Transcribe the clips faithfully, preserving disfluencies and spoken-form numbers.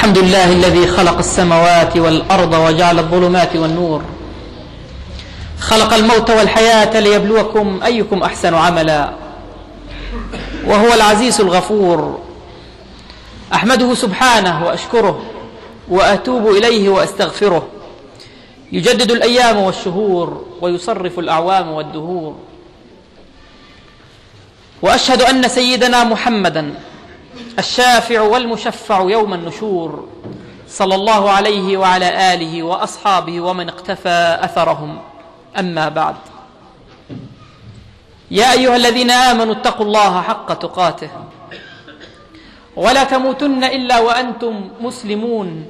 الحمد لله الذي خلق السماوات والأرض وجعل الظلمات والنور، خلق الموت والحياة ليبلوكم أيكم أحسن عملا، وهو العزيز الغفور. أحمده سبحانه وأشكره وأتوب إليه وأستغفره، يجدد الأيام والشهور ويصرف الأعوام والدهور. وأشهد أن سيدنا محمدا الشافع والمشفع يوم النشور، صلى الله عليه وعلى آله وأصحابه ومن اقتفى أثرهم. أما بعد، يا أيها الذين آمنوا اتقوا الله حق تقاته ولا تموتن إلا وأنتم مسلمون.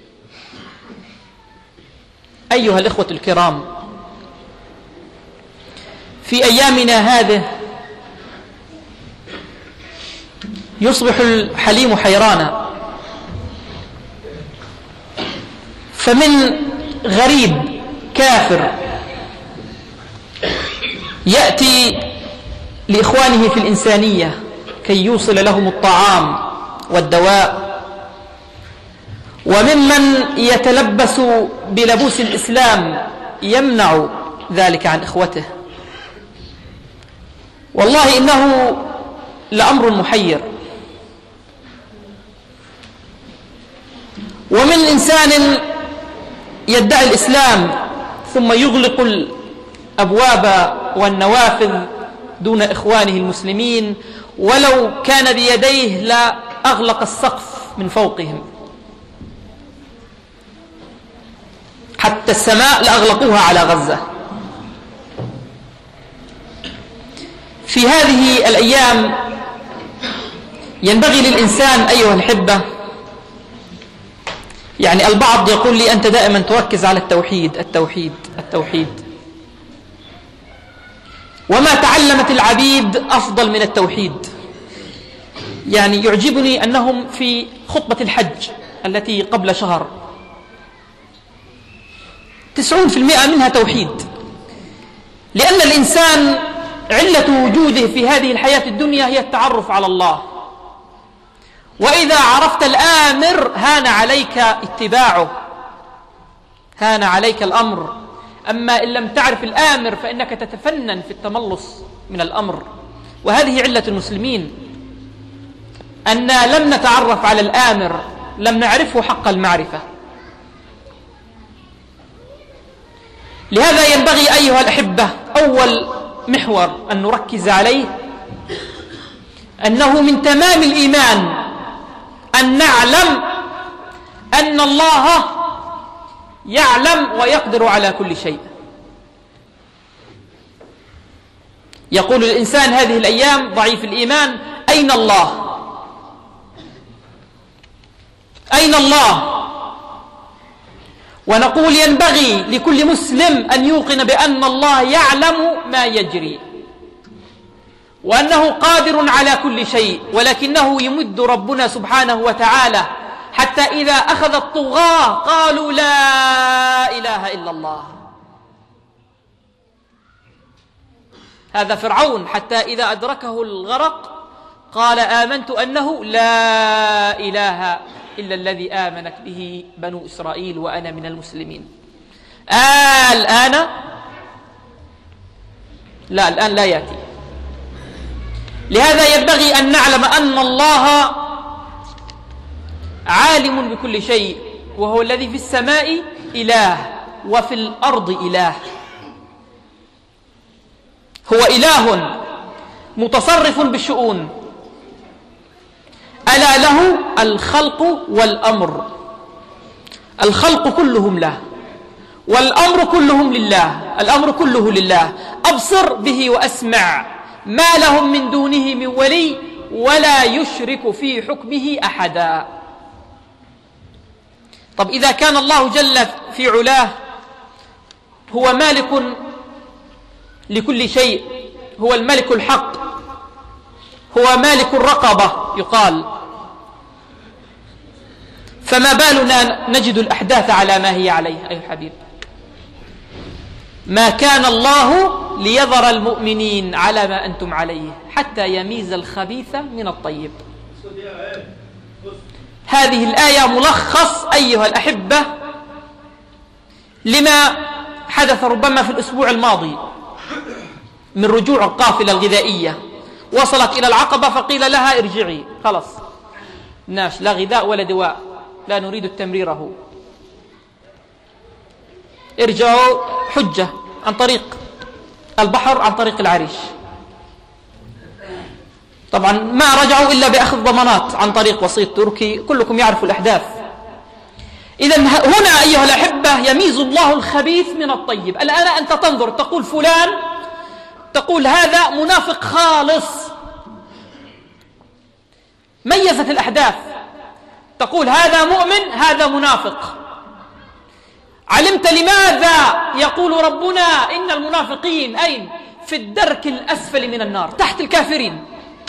أيها الإخوة الكرام، في أيامنا هذه يصبح الحليم حيرانا، فمن غريب كافر يأتي لإخوانه في الإنسانية كي يوصل لهم الطعام والدواء، وممن يتلبس بلبوس الإسلام يمنع ذلك عن إخوته. والله إنه لأمر محير. ومن إنسان يدعي الإسلام ثم يغلق الأبواب والنوافذ دون إخوانه المسلمين، ولو كان بيديه لا أغلق السقف من فوقهم، حتى السماء لأغلقوها على غزة. في هذه الأيام ينبغي للإنسان أيها الأحبة، يعني البعض يقول لي أنت دائما تركز على التوحيد التوحيد التوحيد، وما تعلمت العبيد أفضل من التوحيد. يعني يعجبني أنهم في خطبة الحج التي قبل شهر تسعون في المئة منها توحيد، لأن الإنسان علة وجوده في هذه الحياة الدنيا هي التعرف على الله، وإذا عرفت الآمر هان عليك اتباعه، هان عليك الأمر. أما إن لم تعرف الآمر فإنك تتفنن في التملص من الأمر، وهذه علة المسلمين، أن لم نتعرف على الآمر، لم نعرفه حق المعرفة. لهذا ينبغي أيها الأحبة أول محور أن نركز عليه أنه من تمام الإيمان أن نعلم أن الله يعلم ويقدر على كل شيء. يقول الإنسان هذه الأيام ضعيف الإيمان: أين الله؟ أين الله؟ ونقول ينبغي لكل مسلم أن يوقن بأن الله يعلم ما يجري، وأنه قادر على كل شيء، ولكنه يمد ربنا سبحانه وتعالى حتى إذا أخذ الطغاة قالوا لا إله إلا الله. هذا فرعون حتى إذا أدركه الغرق قال آمنت أنه لا إله إلا الذي آمنت به بنو إسرائيل وأنا من المسلمين. آه الآن لا، الآن لا يأتي. لهذا ينبغي أن نعلم أن الله عالم بكل شيء، وهو الذي في السماء إله وفي الأرض إله. هو إله متصرف بالشؤون، ألا له الخلق والأمر. الخلق كلهم له، والأمر كلهم لله، الأمر كله لله. أبصر به وأسمع، ما لهم من دونه من ولي ولا يشرك في حكمه أحدا. طب إذا كان الله جل في علاه هو مالك لكل شيء، هو الملك الحق، هو مالك الرقبة يقال، فما بالنا نجد الأحداث على ما هي عليه أيها الحبيب؟ ما كان الله ليذر المؤمنين على ما أنتم عليه حتى يميز الخبيث من الطيب. هذه الآية ملخص أيها الأحبة لما حدث ربما في الأسبوع الماضي من رجوع القافلة الغذائية. وصلت إلى العقبة فقيل لها ارجعي، خلص ناش، لا غذاء ولا دواء، لا نريد تمريره، ارجعوا. حجة عن طريق البحر، عن طريق العريش. طبعا ما رجعوا إلا بأخذ ضمانات عن طريق وسيط تركي، كلكم يعرف الأحداث. إذن هنا أيها الأحبة يميز الله الخبيث من الطيب. الآن أنت تنظر تقول فلان، تقول هذا منافق خالص، ميزت الأحداث، تقول هذا مؤمن هذا منافق. علمت لماذا يقول ربنا إن المنافقين أين؟ في الدرك الأسفل من النار، تحت الكافرين.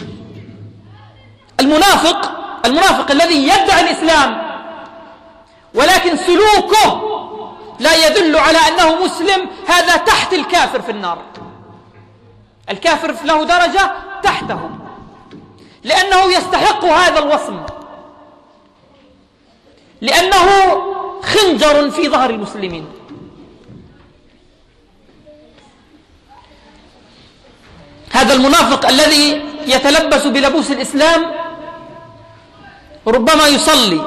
المنافق المنافق الذي يدعي الإسلام ولكن سلوكه لا يدل على أنه مسلم، هذا تحت الكافر في النار. الكافر له درجة تحته لأنه يستحق هذا الوصم، لأنه خنجر في ظهر المسلمين. هذا المنافق الذي يتلبس بلبوس الإسلام ربما يصلي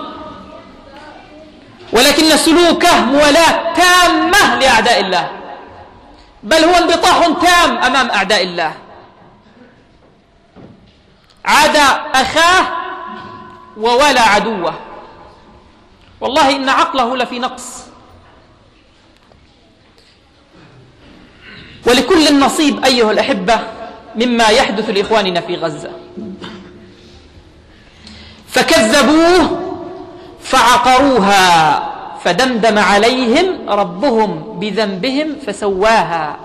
ولكن سلوكه موالاة تامة لأعداء الله، بل هو انبطاح تام أمام أعداء الله. عاد أخاه ووالى عدوه. والله إن عقله لفي نقص. ولكل نصيب أيها الأحبة مما يحدث لإخواننا في غزة. فكذبوه فعقروها فدمدم عليهم ربهم بذنبهم فسواها.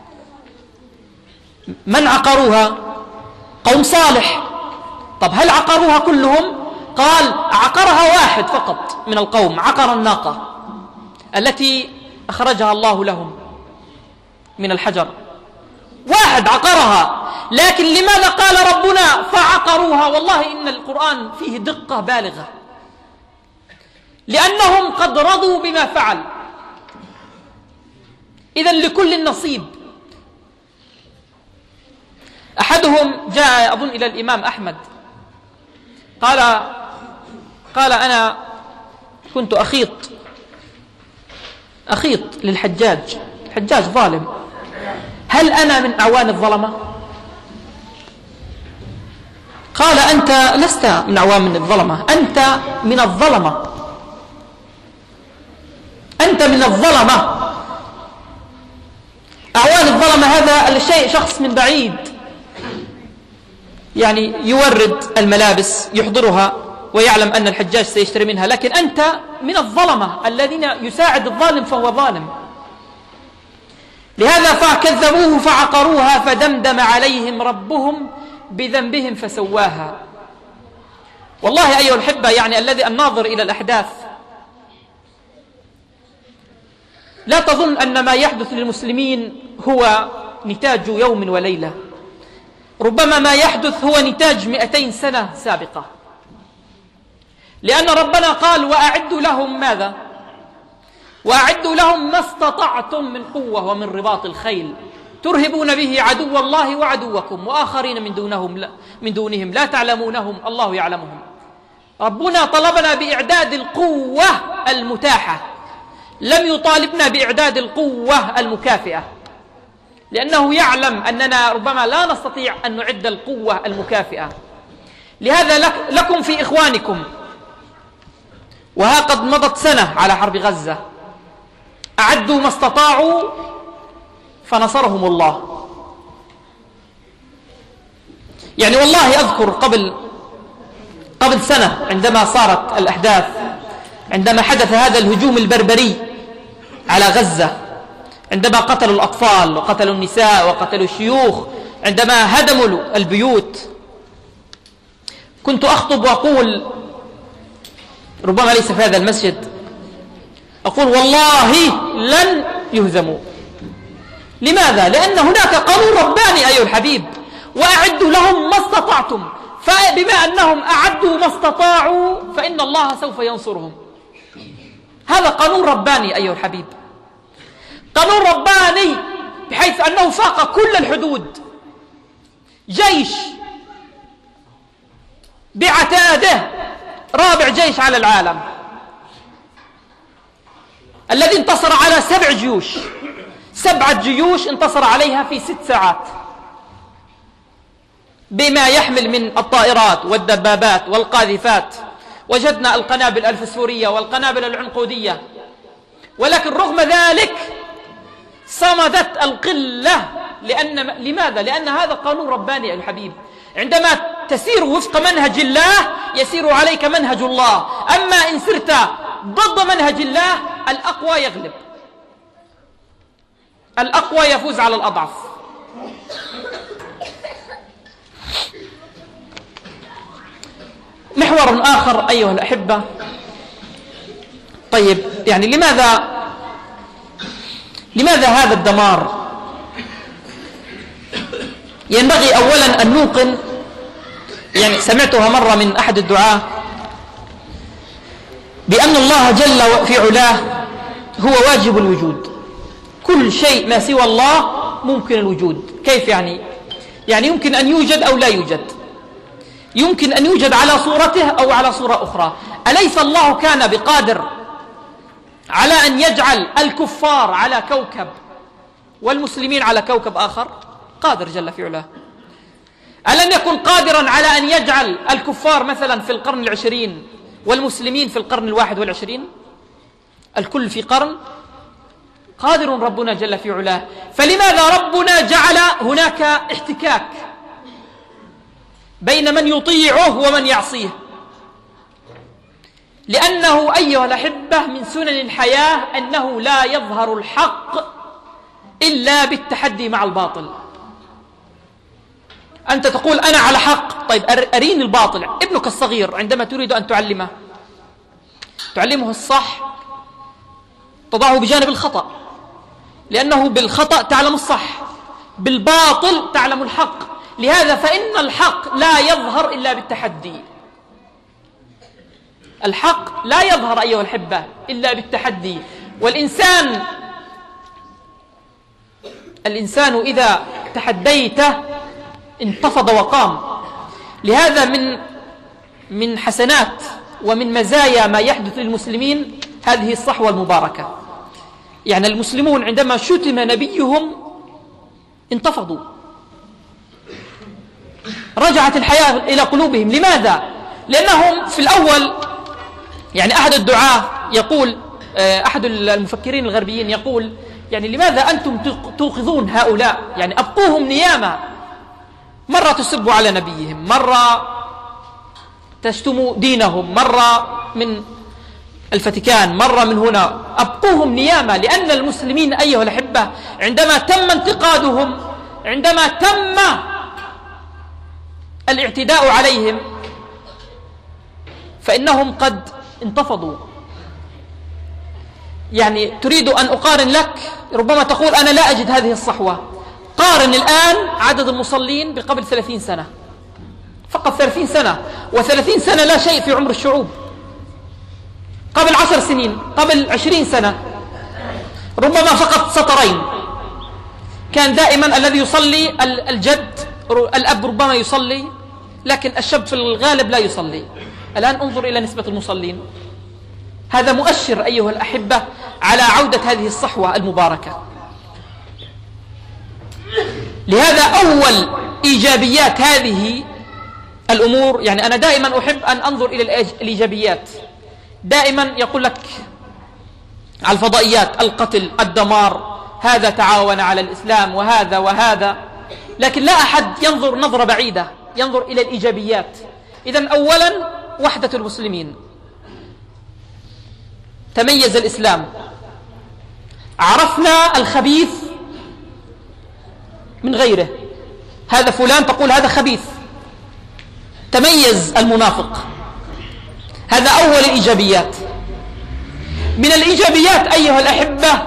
من عقروها؟ قوم صالح. طب هل عقروها كلهم؟ قال عقرها واحد فقط من القوم، عقر الناقة التي أخرجها الله لهم من الحجر، واحد عقرها. لكن لماذا قال ربنا فعقروها؟ والله إن القرآن فيه دقة بالغة، لأنهم قد رضوا بما فعل. إذن لكل النصيب. أحدهم جاء أظن إلى الإمام أحمد قال قال أنا كنت أخيط أخيط للحجاج، الحجاج ظالم، هل أنا من أعوان الظلمة؟ قال أنت لست من أعوان الظلمة، أنت من الظلمة، أنت من الظلمة. أعوان الظلمة هذا الشيء شخص من بعيد يعني يورد الملابس يحضرها ويعلم أن الحجاج سيشتري منها، لكن أنت من الظلمة الذين يساعد الظالم فهو ظالم. لهذا فكذبوه فعقروها فدمدم عليهم ربهم بذنبهم فسواها. والله أيها الأحبة يعني الذي الناظر إلى الأحداث لا تظن أن ما يحدث للمسلمين هو نتاج يوم وليلة، ربما ما يحدث هو نتاج مئتين سنة سابقة، لأن ربنا قال وأعدوا لهم ماذا؟ وأعدوا لهم ما استطعتم من قوة ومن رباط الخيل ترهبون به عدو الله وعدوكم وآخرين من دونهم لا من دونهم لا تعلمونهم الله يعلمهم. ربنا طلبنا بإعداد القوة المتاحة، لم يطالبنا بإعداد القوة المكافئة، لأنه يعلم أننا ربما لا نستطيع أن نعد القوة المكافئة. لهذا لك لكم في إخوانكم، وها قد مضت سنة على حرب غزة، أعدوا ما استطاعوا فنصرهم الله. يعني والله أذكر قبل قبل سنة عندما صارت الأحداث، عندما حدث هذا الهجوم البربري على غزة، عندما قتلوا الأطفال وقتلوا النساء وقتلوا الشيوخ، عندما هدموا البيوت، كنت أخطب وأقول ربما ليس في هذا المسجد، أقول والله لن يهزموا. لماذا؟ لأن هناك قانون رباني أيها الحبيب، وأعدوا لهم ما استطعتم. فبما أنهم أعدوا ما استطاعوا فإن الله سوف ينصرهم. هذا قانون رباني أيها الحبيب، قانون رباني بحيث أنه فاق كل الحدود. جيش بعتاده رابع جيش على العالم، الذي انتصر على سبع جيوش، سبعة جيوش انتصر عليها في ست ساعات بما يحمل من الطائرات والدبابات والقاذفات. وجدنا القنابل الفسفورية والقنابل العنقودية، ولكن رغم ذلك صمدت القلة. لأن لماذا؟ لأن هذا قانون رباني الحبيب. عندما تسير وفق منهج الله يسير عليك منهج الله، أما إن سرت ضد منهج الله الأقوى يغلب، الأقوى يفوز على الأضعف. محور آخر أيها الأحبة، طيب يعني لماذا لماذا هذا الدمار؟ ينبغي أولا أن نوقن، يعني سمعتها مرة من أحد الدعاة، بأن الله جل في علاه هو واجب الوجود، كل شيء ما سوى الله ممكن الوجود. كيف يعني؟ يعني يمكن أن يوجد أو لا يوجد، يمكن أن يوجد على صورته أو على صورة أخرى. أليس الله كان بقادر على أن يجعل الكفار على كوكب والمسلمين على كوكب آخر؟ قادر جل في علاه. ألم يكن قادرا على أن يجعل الكفار مثلا في القرن العشرين والمسلمين في القرن الواحد والعشرين؟ الكل في قرن. قادر ربنا جل في علاه. فلماذا ربنا جعل هناك احتكاك بين من يطيعه ومن يعصيه؟ لأنه أيها الأحبة من سنن الحياة أنه لا يظهر الحق إلا بالتحدي مع الباطل. أنت تقول أنا على حق، طيب أريني الباطل. ابنك الصغير عندما تريد أن تعلمه تعلمه الصح تضعه بجانب الخطأ، لأنه بالخطأ تعلم الصح، بالباطل تعلم الحق. لهذا فإن الحق لا يظهر إلا بالتحدي. الحق لا يظهر أيها الأحبة إلا بالتحدي. والإنسان الإنسان إذا تحديته انتفض وقام. لهذا من من حسنات ومن مزايا ما يحدث للمسلمين هذه الصحوة المباركة. يعني المسلمون عندما شتم نبيهم انتفضوا، رجعت الحياة إلى قلوبهم. لماذا؟ لأنهم في الأول، يعني أحد الدعاة يقول، أحد المفكرين الغربيين يقول، يعني لماذا أنتم توقظون هؤلاء؟ يعني أبقوهم نياما، مرة تسبوا على نبيهم، مرة تشتموا دينهم، مرة من الفاتيكان، مرة من هنا، أبقوهم نياما. لأن المسلمين أيها الأحبة عندما تم انتقادهم، عندما تم الاعتداء عليهم، فإنهم قد انتفضوا. يعني تريد أن أقارن لك، ربما تقول أنا لا أجد هذه الصحوة. قارن الآن عدد المصلين بقبل ثلاثين سنة، فقط ثلاثين سنة، وثلاثين سنة لا شيء في عمر الشعوب. قبل عشر سنين، قبل عشرين سنة، ربما فقط سطرين. كان دائما الذي يصلي الجد، الأب ربما يصلي، لكن الشاب في الغالب لا يصلي. الآن انظر إلى نسبة المصلين. هذا مؤشر أيها الأحبة على عودة هذه الصحوة المباركة. لهذا أول إيجابيات هذه الأمور، يعني أنا دائما أحب أن أنظر إلى الإيجابيات. دائما يقول لك على الفضائيات القتل، الدمار، هذا تعاون على الإسلام وهذا وهذا، لكن لا أحد ينظر نظرة بعيدة، ينظر إلى الإيجابيات. إذن أولا وحدة المسلمين، تميز الإسلام، عرفنا الخبيث من غيره. هذا فلان تقول هذا خبيث، تميز المنافق. هذا أول الإيجابيات. من الإيجابيات أيها الأحبة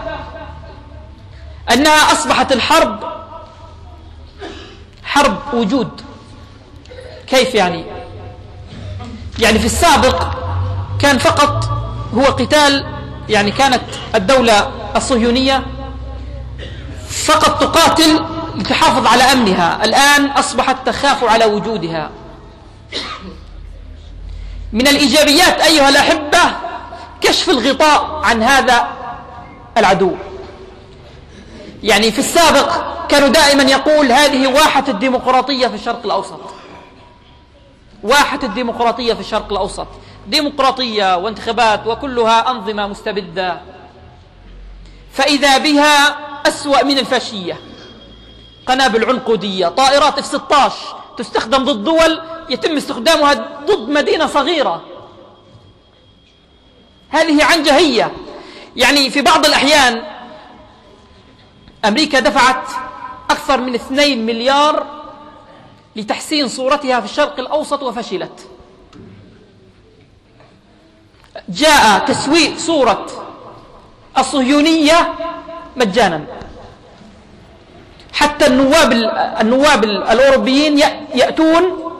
أنها أصبحت الحرب حرب وجود. كيف يعني؟ يعني في السابق كان فقط هو قتال، يعني كانت الدولة الصهيونية فقط تقاتل لتحافظ على أمنها، الآن أصبحت تخاف على وجودها. من الإيجابيات أيها الأحبة كشف الغطاء عن هذا العدو. يعني في السابق كانوا دائما يقول هذه واحة الديمقراطية في الشرق الأوسط، واحة الديمقراطية في الشرق الأوسط، ديمقراطية وانتخابات وكلها أنظمة مستبدة، فإذا بها أسوأ من الفاشية، قنابل عنقودية، طائرات إف ستة عشر تستخدم ضد دول يتم استخدامها ضد مدينة صغيرة. هذه عنجهية. يعني في بعض الأحيان أمريكا دفعت أكثر من اثنين مليار لتحسين صورتها في الشرق الأوسط وفشلت. جاء تسويق صورة الصهيونية مجانا، حتى النواب النواب الأوروبيين يأتون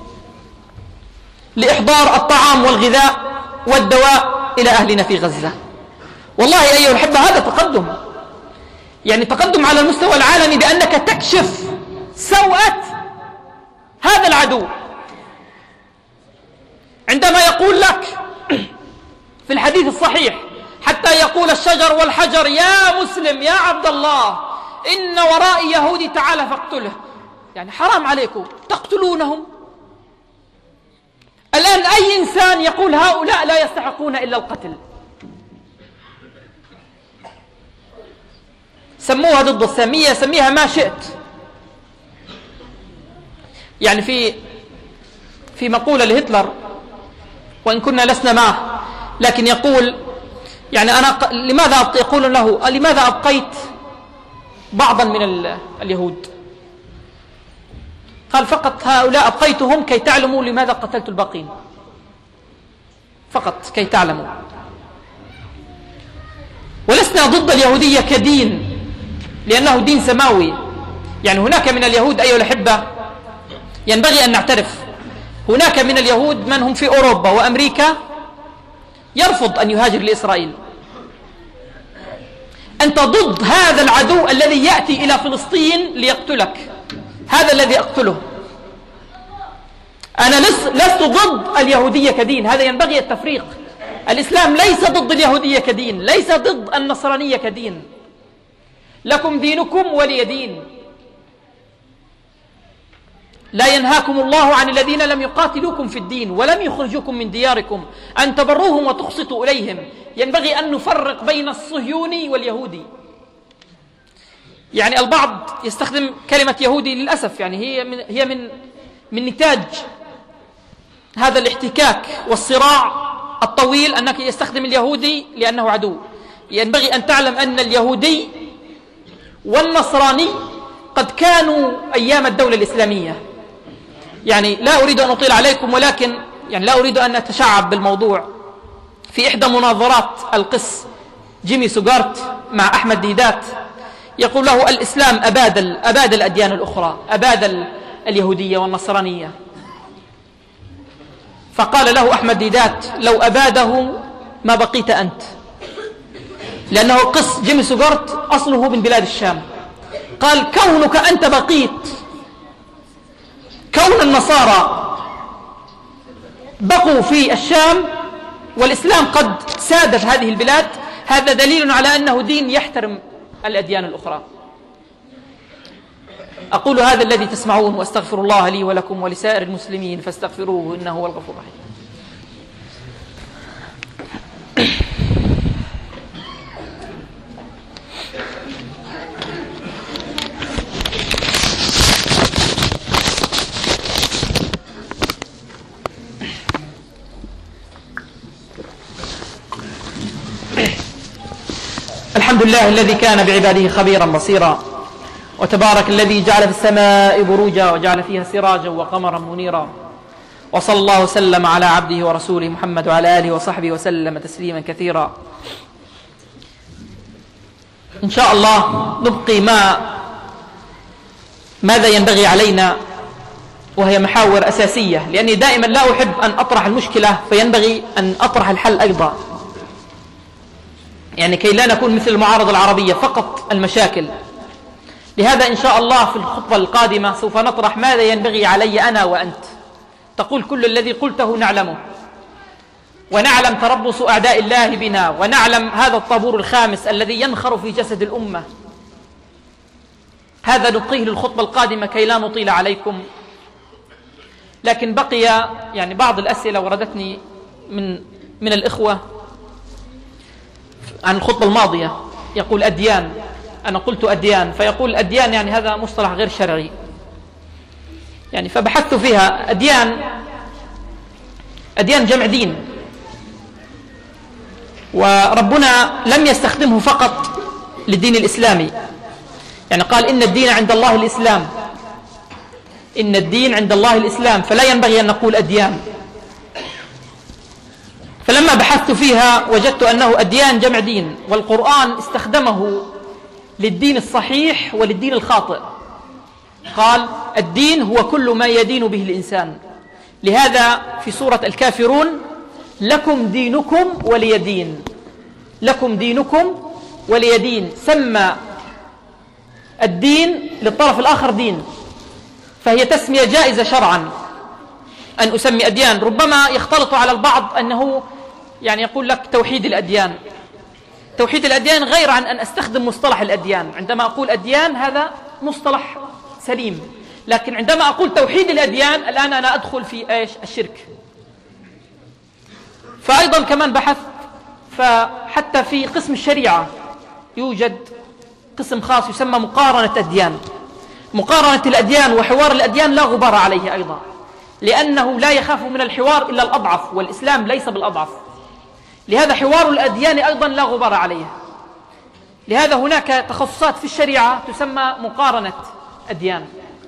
لإحضار الطعام والغذاء والدواء إلى أهلنا في غزة. والله أيها الأحبة هذا تقدم، يعني تقدم على المستوى العالمي، بأنك تكشف سوءة هذا العدو. عندما يقول لك في الحديث الصحيح حتى يقول الشجر والحجر يا مسلم يا عبد الله إن ورائي يهودي تعالى فاقتله، يعني حرام عليكم تقتلونهم. الآن أي إنسان يقول هؤلاء لا يستحقون إلا القتل، سموها ضد السامية، سميها ما شئت. يعني في في مقولة لهتلر، وإن كنا لسنا معه، لكن يقول يعني أنا لماذا يقول له لماذا أبقيت بعضا من اليهود؟ قال فقط هؤلاء أبقيتهم كي تعلموا لماذا قتلت الباقين، فقط كي تعلموا. ولسنا ضد اليهودية كدين، لأنه دين سماوي. يعني هناك من اليهود أيها الأحبة ينبغي أن نعترف، هناك من اليهود من هم في أوروبا وأمريكا يرفض أن يهاجر لإسرائيل. أنت ضد هذا العدو الذي يأتي إلى فلسطين ليقتلك، هذا الذي أقتله. أنا لست ضد اليهودية كدين، هذا ينبغي التفريق. الإسلام ليس ضد اليهودية كدين، ليس ضد النصرانية كدين، لكم دينكم ولي دين. لا ينهاكم الله عن الذين لم يقاتلوكم في الدين ولم يخرجوكم من دياركم أن تبروهم وتقسطوا إليهم. ينبغي أن نفرق بين الصهيوني واليهودي. يعني البعض يستخدم كلمة يهودي للأسف، يعني هي من هي من من نتاج هذا الاحتكاك والصراع الطويل، أنك يستخدم اليهودي لأنه عدو. ينبغي أن تعلم أن اليهودي والنصراني قد كانوا أيام الدولة الإسلامية. يعني لا أريد أن أطيل عليكم، ولكن يعني لا أريد أن أتشعب بالموضوع. في إحدى مناظرات القس جيمي سوغارت مع أحمد ديدات يقول له الإسلام أباد أباد الأديان الأخرى، أباد اليهودية والنصرانية. فقال له أحمد ديدات لو أباده ما بقيت أنت، لأنه قس جيمي سوغارت أصله من بلاد الشام. قال كونك أنت بقيت، كون النصارى بقوا في الشام والإسلام قد سادت هذه البلاد، هذا دليل على أنه دين يحترم الأديان الأخرى. أقول هذا الذي تسمعون وأستغفر الله لي ولكم ولسائر المسلمين فاستغفروه إنه هو الغفور الرحيم. الحمد لله الذي كان بعباده خبيرا بصيرا، وتبارك الذي جعل في السماء بروجا وجعل فيها سراجا وقمرا منيرا، وصلى الله وسلم على عبده ورسوله محمد وعلى آله وصحبه وسلم تسليما كثيرا. إن شاء الله نبقي ما ماذا ينبغي علينا وهي محاور أساسية، لأني دائما لا أحب أن أطرح المشكلة فينبغي أن أطرح الحل أيضا، يعني كي لا نكون مثل المعارضة العربية فقط المشاكل. لهذا إن شاء الله في الخطبة القادمة سوف نطرح ماذا ينبغي علي أنا وأنت. تقول كل الذي قلته نعلمه، ونعلم تربص أعداء الله بنا، ونعلم هذا الطابور الخامس الذي ينخر في جسد الأمة. هذا نبقيه للخطبة القادمة كي لا نطيل عليكم. لكن بقي يعني بعض الأسئلة وردتني من من الإخوة عن الخطبة الماضية. يقول أديان، أنا قلت أديان، فيقول أديان يعني هذا مصطلح غير شرعي، يعني فبحثت فيها. أديان أديان جمع دين، وربنا لم يستخدمه فقط للدين الإسلامي، يعني قال إن الدين عند الله الإسلام، إن الدين عند الله الإسلام، فلا ينبغي أن نقول أديان. فلما بحثت فيها وجدت أنه أديان جمع دين، والقرآن استخدمه للدين الصحيح وللدين الخاطئ. قال الدين هو كل ما يدين به الإنسان. لهذا في سورة الكافرون لكم دينكم ولي دين، لكم دينكم ولي دين، سمى الدين للطرف الآخر دين، فهي تسمية جائزة شرعا أن أسمي أديان. ربما يختلط على البعض أنه يعني يقول لك توحيد الأديان. توحيد الأديان غير عن أن أستخدم مصطلح الأديان. عندما أقول أديان هذا مصطلح سليم، لكن عندما أقول توحيد الأديان الآن أنا أدخل في إيش؟ الشرك. فأيضا كمان بحثت، فحتى في قسم الشريعة يوجد قسم خاص يسمى مقارنة أديان. مقارنة الأديان وحوار الأديان لا غبار عليه أيضا، لأنه لا يخاف من الحوار إلا الأضعف، والإسلام ليس بالأضعف. لهذا حوار الأديان أيضا لا غبار عليه. لهذا هناك تخصصات في الشريعة تسمى مقارنة أديان.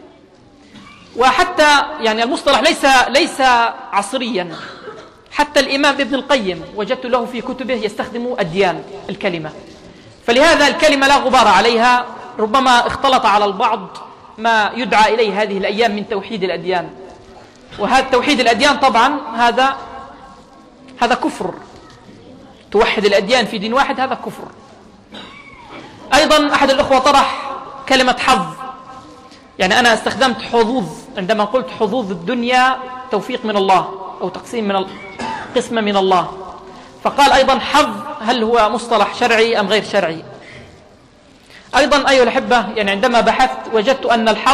وحتى يعني المصطلح ليس ليس عصريا، حتى الإمام ابن القيم وجدت له في كتبه يستخدم أديان الكلمة. فلهذا الكلمة لا غبار عليها. ربما اختلط على البعض ما يدعى إليه هذه الأيام من توحيد الأديان، وهذا توحيد الأديان طبعا هذا هذا كفر. توحد الأديان في دين واحد هذا كفر. أيضا أحد الأخوة طرح كلمة حظ، يعني أنا استخدمت حظوظ عندما قلت حظوظ الدنيا توفيق من الله أو تقسيم من قسم من الله. فقال أيضا حظ هل هو مصطلح شرعي أم غير شرعي؟ أيضا أيها الأحبة يعني عندما بحثت وجدت أن الحظ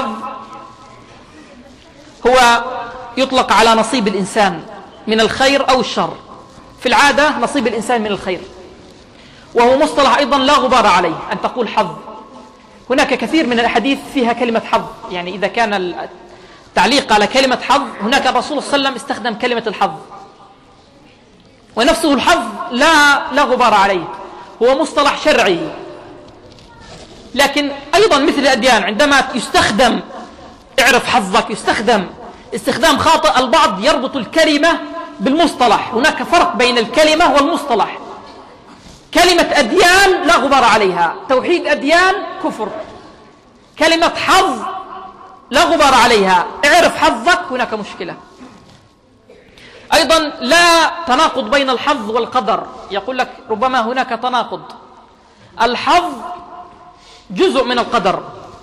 هو يطلق على نصيب الإنسان من الخير أو الشر. في العادة نصيب الإنسان من الخير، وهو مصطلح أيضا لا غبار عليه أن تقول حظ. هناك كثير من الأحاديث فيها كلمة حظ، يعني إذا كان التعليق على كلمة حظ هناك الرسول صلى الله عليه وسلم استخدم كلمة الحظ، ونفسه الحظ لا لا غبار عليه، هو مصطلح شرعي. لكن أيضا مثل الأديان عندما يستخدم اعرف حظك يستخدم استخدام خاطئ. البعض يربط الكلمة بالمصطلح، هناك فرق بين الكلمة والمصطلح. كلمة أديان لا غبار عليها، توحيد أديان كفر. كلمة حظ لا غبار عليها، اعرف حظك هناك مشكلة. أيضا لا تناقض بين الحظ والقدر. يقول لك ربما هناك تناقض. الحظ جزء من القدر،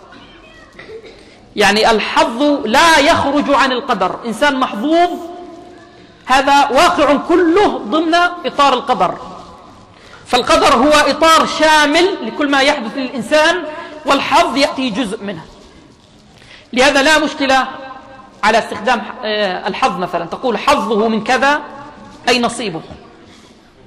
يعني الحظ لا يخرج عن القدر. إنسان محظوظ هذا واقع كله ضمن إطار القدر، فالقدر هو إطار شامل لكل ما يحدث للإنسان، والحظ يأتي جزء منه. لهذا لا مشكلة على استخدام الحظ، مثلا تقول حظه من كذا أي نصيبه.